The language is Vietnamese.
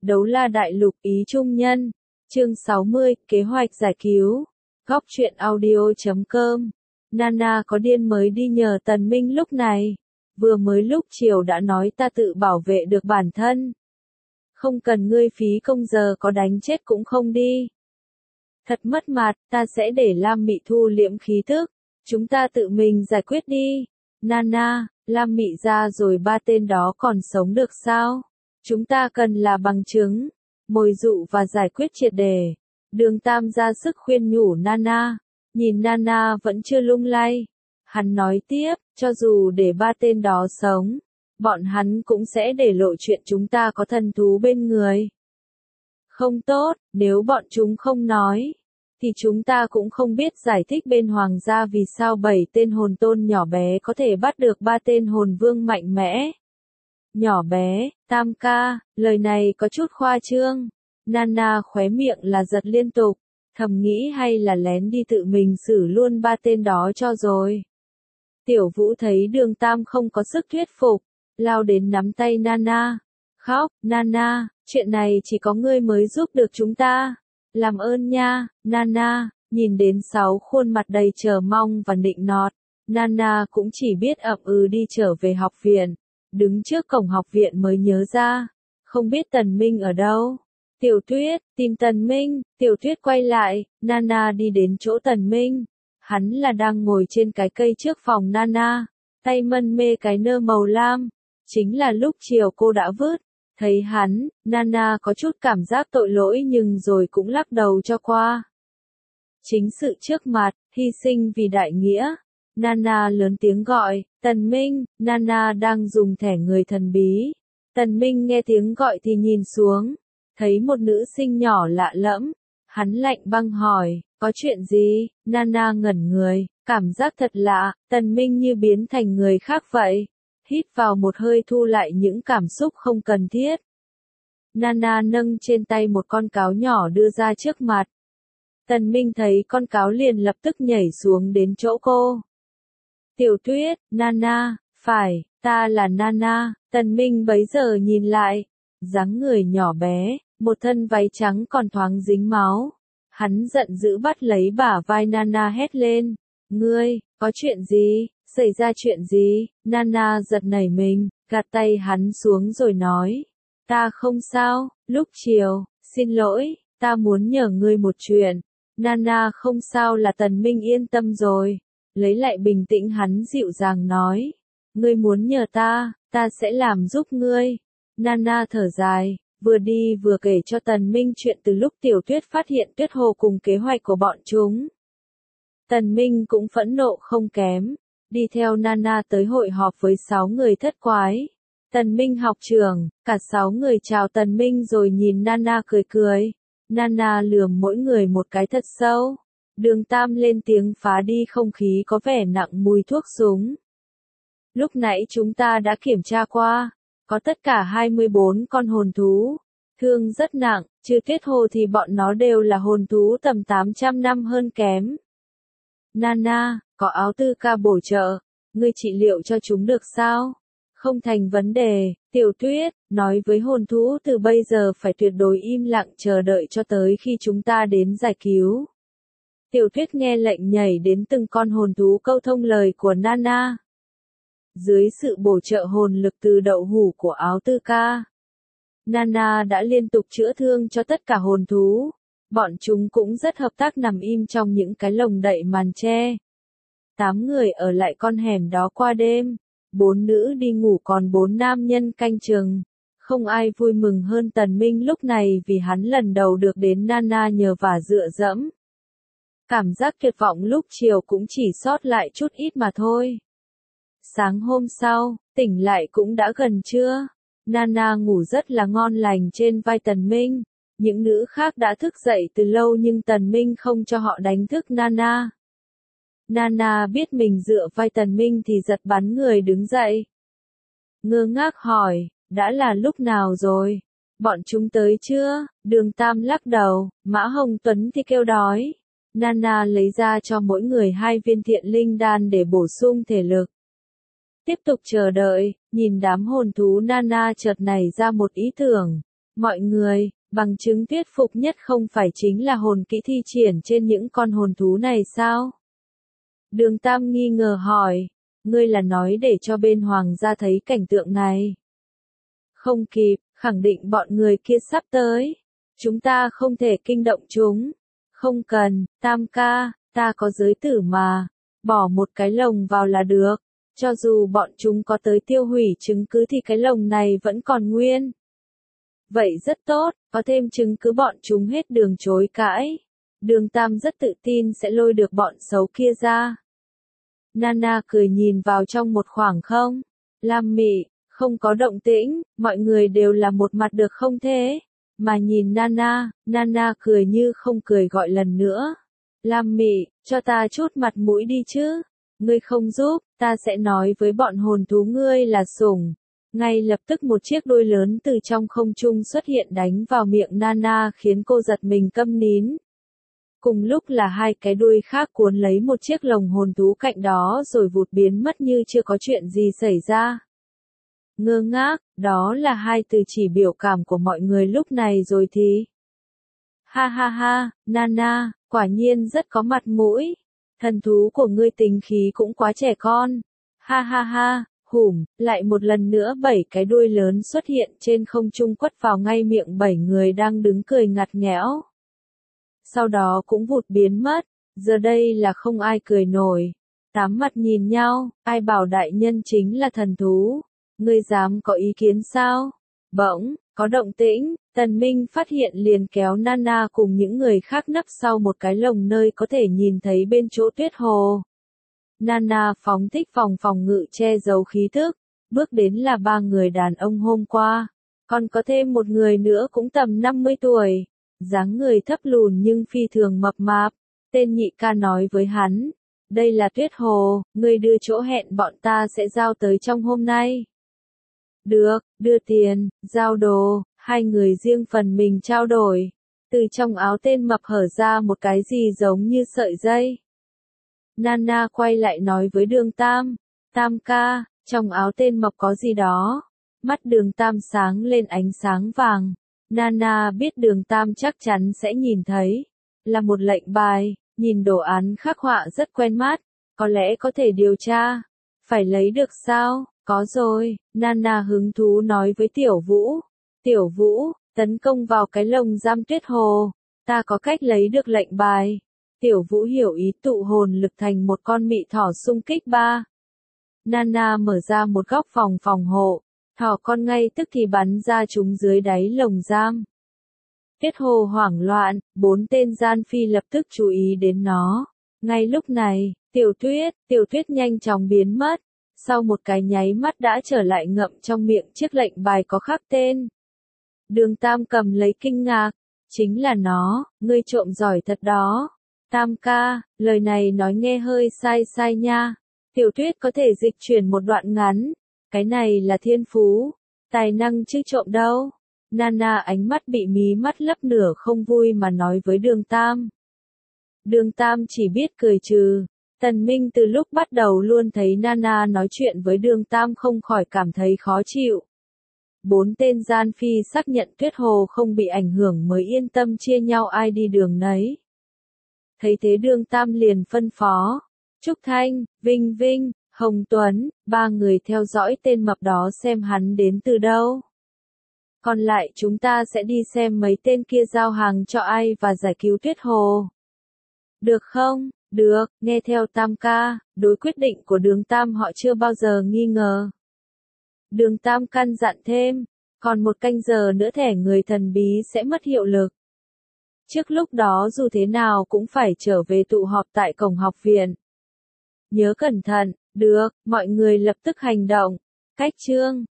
Đấu La Đại Lục ý trung nhân. Chương 60, kế hoạch giải cứu. Góc truyện audio.com. Nana có điên mới đi nhờ Tần Minh lúc này. Vừa mới lúc chiều đã nói ta tự bảo vệ được bản thân. Không cần ngươi phí công giờ có đánh chết cũng không đi. Thật mất mặt, ta sẽ để Lam Mị thu liễm khí tức. Chúng ta tự mình giải quyết đi. Nana, Lam Mị ra rồi ba tên đó còn sống được sao? Chúng ta cần là bằng chứng, mồi dụ và giải quyết triệt đề. Đường Tam ra sức khuyên nhủ Nana, nhìn Nana vẫn chưa lung lay. Hắn nói tiếp, cho dù để ba tên đó sống, bọn hắn cũng sẽ để lộ chuyện chúng ta có thần thú bên người. Không tốt, nếu bọn chúng không nói, thì chúng ta cũng không biết giải thích bên hoàng gia vì sao 7 tên hồn tôn nhỏ bé có thể bắt được 3 tên hồn vương mạnh mẽ. Nhỏ bé, Tam ca, lời này có chút khoa trương. Nana khóe miệng là giật liên tục, thầm nghĩ hay là lén đi tự mình xử luôn 3 tên đó cho rồi. Tiểu Vũ thấy Đường Tam không có sức thuyết phục, lao đến nắm tay Nana. Khóc, Nana, chuyện này chỉ có ngươi mới giúp được chúng ta. Làm ơn nha, Nana, nhìn đến 6 khuôn mặt đầy chờ mong và nịnh nọt. Nana cũng chỉ biết ậm ừ đi trở về học viện. Đứng trước cổng học viện mới nhớ ra, không biết Tần Minh ở đâu. Tiểu Tuyết, tìm Tần Minh. Tiểu Tuyết quay lại, Nana đi đến chỗ Tần Minh. Hắn là đang ngồi trên cái cây trước phòng Nana, tay mân mê cái nơ màu lam. Chính là lúc chiều cô đã vứt. Thấy hắn, Nana có chút cảm giác tội lỗi nhưng rồi cũng lắc đầu cho qua. Chính sự trước mặt, hy sinh vì đại nghĩa. Nana lớn tiếng gọi, Tần Minh. Nana đang dùng thẻ người thần bí. Tần Minh nghe tiếng gọi thì nhìn xuống, thấy một nữ sinh nhỏ lạ lẫm. Hắn lạnh băng hỏi, có chuyện gì? Nana ngẩn người, cảm giác thật lạ. Tần Minh như biến thành người khác vậy. Hít vào một hơi thu lại những cảm xúc không cần thiết. Nana nâng trên tay một con cáo nhỏ đưa ra trước mặt. Tần Minh thấy con cáo liền lập tức nhảy xuống đến chỗ cô. Tiểu Tuyết, Nana, phải, ta là Nana. Tần Minh bấy giờ nhìn lại, dáng người nhỏ bé, một thân váy trắng còn thoáng dính máu. Hắn giận dữ bắt lấy bả vai Nana hét lên, ngươi, có chuyện gì, xảy ra chuyện gì? Nana giật nảy mình, gạt tay hắn xuống rồi nói, ta không sao, lúc chiều, xin lỗi, ta muốn nhờ ngươi một chuyện. Nana không sao là Tần Minh yên tâm rồi. Lấy lại bình tĩnh hắn dịu dàng nói, ngươi muốn nhờ ta sẽ làm giúp ngươi. Nana thở dài, vừa đi vừa kể cho Tần Minh chuyện từ lúc Tiểu Tuyết phát hiện Tuyết Hồ cùng kế hoạch của bọn chúng. Tần Minh cũng phẫn nộ không kém, đi theo Nana tới hội họp với 6 người thất quái. Tần Minh học trưởng, cả 6 người chào Tần Minh rồi nhìn Nana cười cười. Nana lườm mỗi người một cái thật sâu. Đường Tam lên tiếng phá đi không khí có vẻ nặng mùi thuốc súng. Lúc nãy chúng ta đã kiểm tra qua, có tất cả 24 con hồn thú, thương rất nặng, trừ Tuyết Hồ thì bọn nó đều là hồn thú tầm 800 năm hơn kém. Nana, có áo tư ca bổ trợ, ngươi trị liệu cho chúng được sao? Không thành vấn đề. Tiểu Tuyết, nói với hồn thú từ bây giờ phải tuyệt đối im lặng chờ đợi cho tới khi chúng ta đến giải cứu. Tiểu Tuyết nghe lệnh nhảy đến từng con hồn thú câu thông lời của Nana. Dưới sự bổ trợ hồn lực từ đậu hũ của áo tư ca, Nana đã liên tục chữa thương cho tất cả hồn thú. Bọn chúng cũng rất hợp tác nằm im trong những cái lồng đậy màn che. 8 người ở lại con hẻm đó qua đêm. 4 nữ đi ngủ còn 4 nam nhân canh chừng. Không ai vui mừng hơn Tần Minh lúc này vì hắn lần đầu được đến Nana nhờ vả dựa dẫm. Cảm giác tuyệt vọng lúc chiều cũng chỉ sót lại chút ít mà thôi. Sáng hôm sau, tỉnh lại cũng đã gần trưa. Nana ngủ rất là ngon lành trên vai Tần Minh. Những nữ khác đã thức dậy từ lâu nhưng Tần Minh không cho họ đánh thức Nana. Nana biết mình dựa vai Tần Minh thì giật bắn người đứng dậy. Ngơ ngác hỏi, đã là lúc nào rồi? Bọn chúng tới chưa? Đường Tam lắc đầu, Mã Hồng Tuấn thì kêu đói. Nana lấy ra cho mỗi người 2 viên thiện linh đan để bổ sung thể lực. Tiếp tục chờ đợi, nhìn đám hồn thú Nana chợt nảy ra một ý tưởng. Mọi người, bằng chứng thuyết phục nhất không phải chính là hồn kỹ thi triển trên những con hồn thú này sao? Đường Tam nghi ngờ hỏi, ngươi là nói để cho bên hoàng gia thấy cảnh tượng này. Không kịp, khẳng định bọn người kia sắp tới. Chúng ta không thể kinh động chúng. Không cần, Tam ca, ta có giới tử mà. Bỏ một cái lồng vào là được. Cho dù bọn chúng có tới tiêu hủy chứng cứ thì cái lồng này vẫn còn nguyên. Vậy rất tốt, có thêm chứng cứ bọn chúng hết đường chối cãi. Đường Tam rất tự tin sẽ lôi được bọn xấu kia ra. Nana cười nhìn vào trong một khoảng không. Lam Mị, không có động tĩnh, mọi người đều là một mặt được không thế? Mà nhìn Nana, Nana cười như không cười gọi lần nữa. Lam Mị, cho ta chút mặt mũi đi chứ. Ngươi không giúp, ta sẽ nói với bọn hồn thú ngươi là sủng. Ngay lập tức một chiếc đuôi lớn từ trong không trung xuất hiện đánh vào miệng Nana khiến cô giật mình câm nín. Cùng lúc là hai cái đuôi khác cuốn lấy một chiếc lồng hồn thú cạnh đó rồi vụt biến mất như chưa có chuyện gì xảy ra. Ngơ ngác, đó là hai từ chỉ biểu cảm của mọi người lúc này rồi thì. Ha ha ha, Nana, quả nhiên rất có mặt mũi. Thần thú của ngươi tính khí cũng quá trẻ con. Ha ha ha, lại một lần nữa 7 cái đuôi lớn xuất hiện trên không trung quất vào ngay miệng 7 người đang đứng cười ngặt nghẽo. Sau đó cũng vụt biến mất, giờ đây là không ai cười nổi. Tám mặt nhìn nhau, ai bảo đại nhân chính là thần thú. Ngươi dám có ý kiến sao? Bỗng, có động tĩnh, Tần Minh phát hiện liền kéo Nana cùng những người khác nấp sau một cái lồng nơi có thể nhìn thấy bên chỗ tuyết hồ. Nana phóng thích phòng ngự che giấu khí thức, bước đến là 3 người đàn ông hôm qua, còn có thêm một người nữa cũng tầm 50 tuổi, dáng người thấp lùn nhưng phi thường mập mạp. Tên nhị ca nói với hắn, đây là tuyết hồ, ngươi đưa chỗ hẹn bọn ta sẽ giao tới trong hôm nay. Được, đưa tiền, giao đồ, hai người riêng phần mình trao đổi. Từ trong áo tên mập hở ra một cái gì giống như sợi dây. Nana quay lại nói với Đường Tam, Tam ca, trong áo tên mập có gì đó. Mắt Đường Tam sáng lên ánh sáng vàng. Nana biết Đường Tam chắc chắn sẽ nhìn thấy. Là một lệnh bài, nhìn đồ án khắc họa rất quen mắt. Có lẽ có thể điều tra. Phải lấy được sao? Có rồi, Nana hứng thú nói với Tiểu Vũ. Tiểu Vũ, tấn công vào cái lồng giam tuyết hồ. Ta có cách lấy được lệnh bài. Tiểu Vũ hiểu ý tụ hồn lực thành một con mị thỏ xung kích ba. Nana mở ra một góc phòng hộ. Thỏ con ngay tức thì bắn ra chúng dưới đáy lồng giam. Tuyết hồ hoảng loạn, 4 tên gian phi lập tức chú ý đến nó. Ngay lúc này, Tiểu Tuyết nhanh chóng biến mất. Sau một cái nháy mắt đã trở lại ngậm trong miệng chiếc lệnh bài có khắc tên. Đường Tam cầm lấy kinh ngạc. Chính là nó, ngươi trộm giỏi thật đó. Tam ca, lời này nói nghe hơi sai nha. Tiểu Tuyết có thể dịch chuyển một đoạn ngắn. Cái này là thiên phú, tài năng chứ trộm đâu. Nana ánh mắt bị mí mắt lấp nửa không vui mà nói với Đường Tam. Đường Tam chỉ biết cười trừ. Tần Minh từ lúc bắt đầu luôn thấy Nana nói chuyện với Đường Tam không khỏi cảm thấy khó chịu. 4 tên gian phi xác nhận Tuyết Hồ không bị ảnh hưởng mới yên tâm chia nhau ai đi đường nấy. Thấy thế Đường Tam liền phân phó. Trúc Thanh, Vinh, Hồng Tuấn, 3 người theo dõi tên mập đó xem hắn đến từ đâu. Còn lại chúng ta sẽ đi xem mấy tên kia giao hàng cho ai và giải cứu Tuyết Hồ. Được không? Được, nghe theo Tam ca, đối quyết định của Đường Tam họ chưa bao giờ nghi ngờ. Đường Tam căn dặn thêm, còn 1 canh giờ nữa thẻ người thần bí sẽ mất hiệu lực. Trước lúc đó dù thế nào cũng phải trở về tụ họp tại cổng học viện. Nhớ cẩn thận, được, mọi người lập tức hành động. Cách chương